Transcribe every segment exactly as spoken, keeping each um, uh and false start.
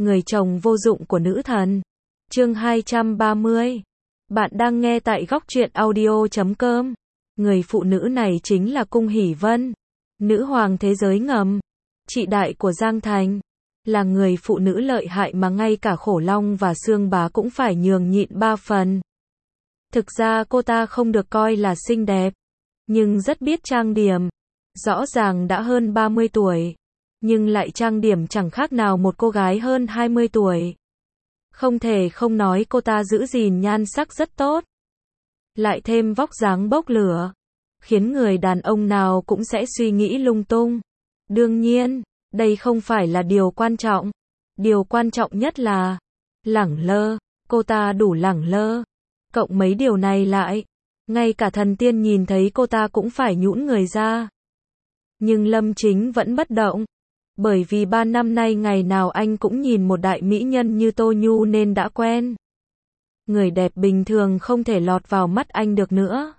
người chồng vô dụng của nữ thần. Chương hai trăm ba mươi. Bạn đang nghe tại góc truyện audio chấm com. Người phụ nữ này chính là Cung Hỷ Vân, nữ hoàng thế giới ngầm, chị đại của Giang Thành. Là người phụ nữ lợi hại mà ngay cả Khổ Long và Sương Bá cũng phải nhường nhịn ba phần. Thực ra cô ta không được coi là xinh đẹp, nhưng rất biết trang điểm. Rõ ràng đã hơn ba mươi tuổi, nhưng lại trang điểm chẳng khác nào một cô gái hơn hai mươi tuổi. Không thể không nói cô ta giữ gìn nhan sắc rất tốt. Lại thêm vóc dáng bốc lửa, khiến người đàn ông nào cũng sẽ suy nghĩ lung tung. Đương nhiên, đây không phải là điều quan trọng. Điều quan trọng nhất là lẳng lơ, cô ta đủ lẳng lơ. Cộng mấy điều này lại, ngay cả thần tiên nhìn thấy cô ta cũng phải nhũn người ra. Nhưng Lâm Chính vẫn bất động, bởi vì ba năm nay ngày nào anh cũng nhìn một đại mỹ nhân như Tô Nhu nên đã quen. Người đẹp bình thường không thể lọt vào mắt anh được nữa.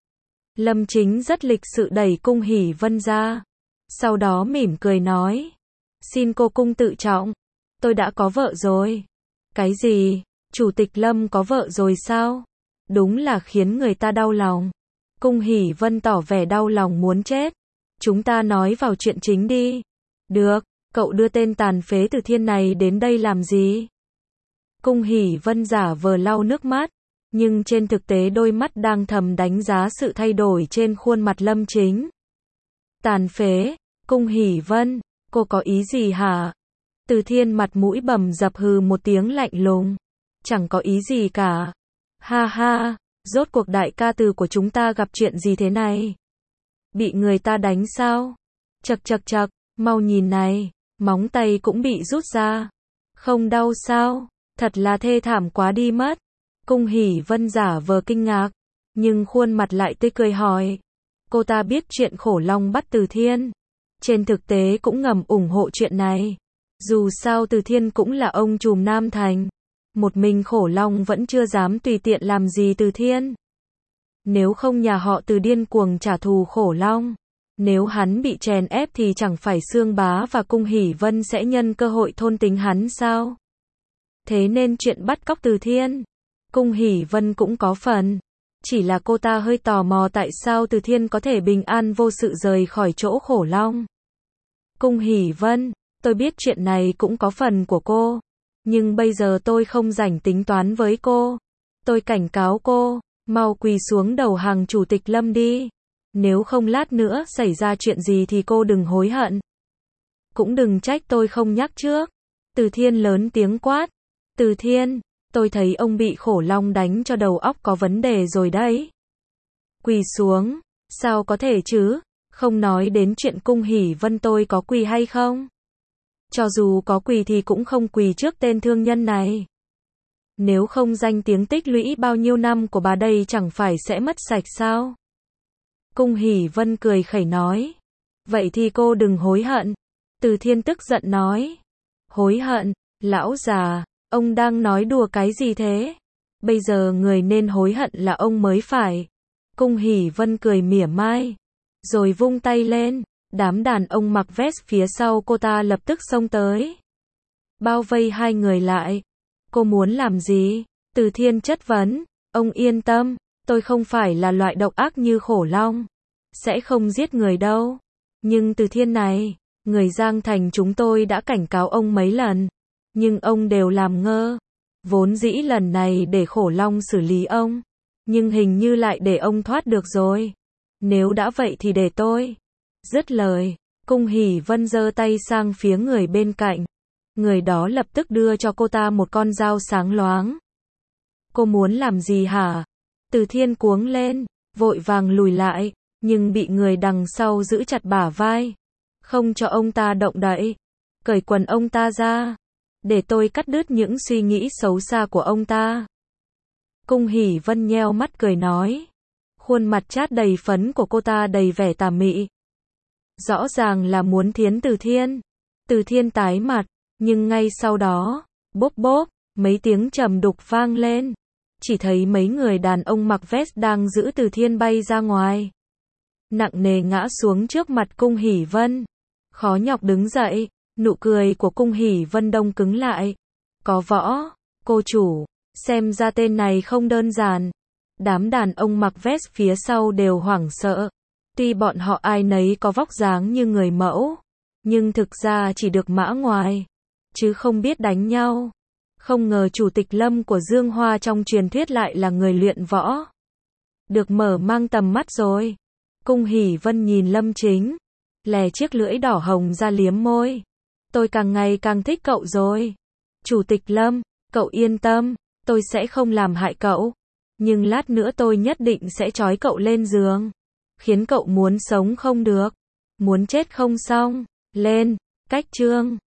Lâm Chính rất lịch sự đẩy Cung Hỷ Vân ra, sau đó mỉm cười nói: "Xin cô Cung tự trọng, tôi đã có vợ rồi." "Cái gì? Chủ tịch Lâm có vợ rồi sao?" Đúng là khiến người ta đau lòng. Cung Hỷ Vân tỏ vẻ đau lòng muốn chết. "Chúng ta nói vào chuyện chính đi." "Được, cậu đưa tên tàn phế Từ Thiên này đến đây làm gì?" Cung Hỷ Vân giả vờ lau nước mắt, nhưng trên thực tế đôi mắt đang thầm đánh giá sự thay đổi trên khuôn mặt Lâm Chính. "Tàn phế? Cung Hỷ Vân, cô có ý gì hả?" Từ Thiên mặt mũi bầm dập hừ một tiếng lạnh lùng. "Chẳng có ý gì cả." "Ha ha, rốt cuộc đại ca Từ của chúng ta gặp chuyện gì thế này? Bị người ta đánh sao?" "Chậc chậc chậc, mau nhìn này, móng tay cũng bị rút ra. Không đau sao? Thật là thê thảm quá đi mất." Cung Hỷ Vân giả vờ kinh ngạc, nhưng khuôn mặt lại tươi cười hỏi. Cô ta biết chuyện Khổ Long bắt Từ Thiên, trên thực tế cũng ngầm ủng hộ chuyện này. Dù sao Từ Thiên cũng là ông trùm Nam Thành, một mình Khổ Long vẫn chưa dám tùy tiện làm gì Từ Thiên. Nếu không nhà họ Từ điên cuồng trả thù Khổ Long. Nếu hắn bị chèn ép thì chẳng phải Sương Bá và Cung Hỷ Vân sẽ nhân cơ hội thôn tính hắn sao? Thế nên chuyện bắt cóc Từ Thiên, Cung Hỷ Vân cũng có phần. Chỉ là cô ta hơi tò mò tại sao Từ Thiên có thể bình an vô sự rời khỏi chỗ Khổ Long. "Cung Hỷ Vân, tôi biết chuyện này cũng có phần của cô, nhưng bây giờ tôi không rảnh tính toán với cô. Tôi cảnh cáo cô, mau quỳ xuống đầu hàng Chủ tịch Lâm đi. Nếu không lát nữa xảy ra chuyện gì thì cô đừng hối hận. Cũng đừng trách tôi không nhắc trước." Từ Thiên lớn tiếng quát. "Từ Thiên, tôi thấy ông bị Khổ Long đánh cho đầu óc có vấn đề rồi đấy." "Quỳ xuống? Sao có thể chứ? Không nói đến chuyện Cung Hỷ Vân tôi có quỳ hay không. Cho dù có quỳ thì cũng không quỳ trước tên thương nhân này. Nếu không danh tiếng tích lũy bao nhiêu năm của bà đây chẳng phải sẽ mất sạch sao?" Cung Hỷ Vân cười khẩy nói. "Vậy thì cô đừng hối hận." Từ Thiên tức giận nói. "Hối hận? Lão già, ông đang nói đùa cái gì thế? Bây giờ người nên hối hận là ông mới phải." Cung Hỷ Vân cười mỉa mai, rồi vung tay lên, đám đàn ông mặc vest phía sau cô ta lập tức xông tới, bao vây hai người lại. "Cô muốn làm gì?" Từ Thiên chất vấn. "Ông yên tâm, tôi không phải là loại độc ác như Khổ Long, sẽ không giết người đâu. Nhưng Từ Thiên này, người Giang Thành chúng tôi đã cảnh cáo ông mấy lần, nhưng ông đều làm ngơ. Vốn dĩ lần này để Khổ Long xử lý ông, nhưng hình như lại để ông thoát được rồi. Nếu đã vậy thì để tôi." Dứt lời, Cung Hỷ Vân giơ tay sang phía người bên cạnh. Người đó lập tức đưa cho cô ta một con dao sáng loáng. "Cô muốn làm gì hả?" Từ Thiên cuống lên, vội vàng lùi lại, nhưng bị người đằng sau giữ chặt bả vai, không cho ông ta động đậy. "Cởi quần ông ta ra, để tôi cắt đứt những suy nghĩ xấu xa của ông ta." Cung Hỷ Vân nheo mắt cười nói. Khuôn mặt chát đầy phấn của cô ta đầy vẻ tà mị. Rõ ràng là muốn thiến Từ Thiên. Từ Thiên tái mặt, nhưng ngay sau đó, bốp bốp, mấy tiếng trầm đục vang lên. Chỉ thấy mấy người đàn ông mặc vest đang giữ Từ Thiên bay ra ngoài, nặng nề ngã xuống trước mặt Cung Hỷ Vân. Khó nhọc đứng dậy, Nụ cười của Cung Hỷ Vân đông cứng lại. Có võ, cô chủ, xem ra tên này không đơn giản. Đám đàn ông mặc vest phía sau đều hoảng sợ. Tuy bọn họ ai nấy có vóc dáng như người mẫu, nhưng thực ra chỉ được mã ngoài, chứ không biết đánh nhau. Không ngờ Chủ tịch Lâm của Dương Hoa trong truyền thuyết lại là người luyện võ. Được mở mang tầm mắt rồi. Cung Hỷ Vân nhìn Lâm Chính, lè chiếc lưỡi đỏ hồng ra liếm môi. Tôi càng ngày càng thích cậu rồi. Chủ tịch Lâm, cậu yên tâm, tôi sẽ không làm hại cậu. Nhưng lát nữa tôi nhất định sẽ trói cậu lên giường. Khiến cậu muốn sống không được, muốn chết không xong. Lên, cách chương.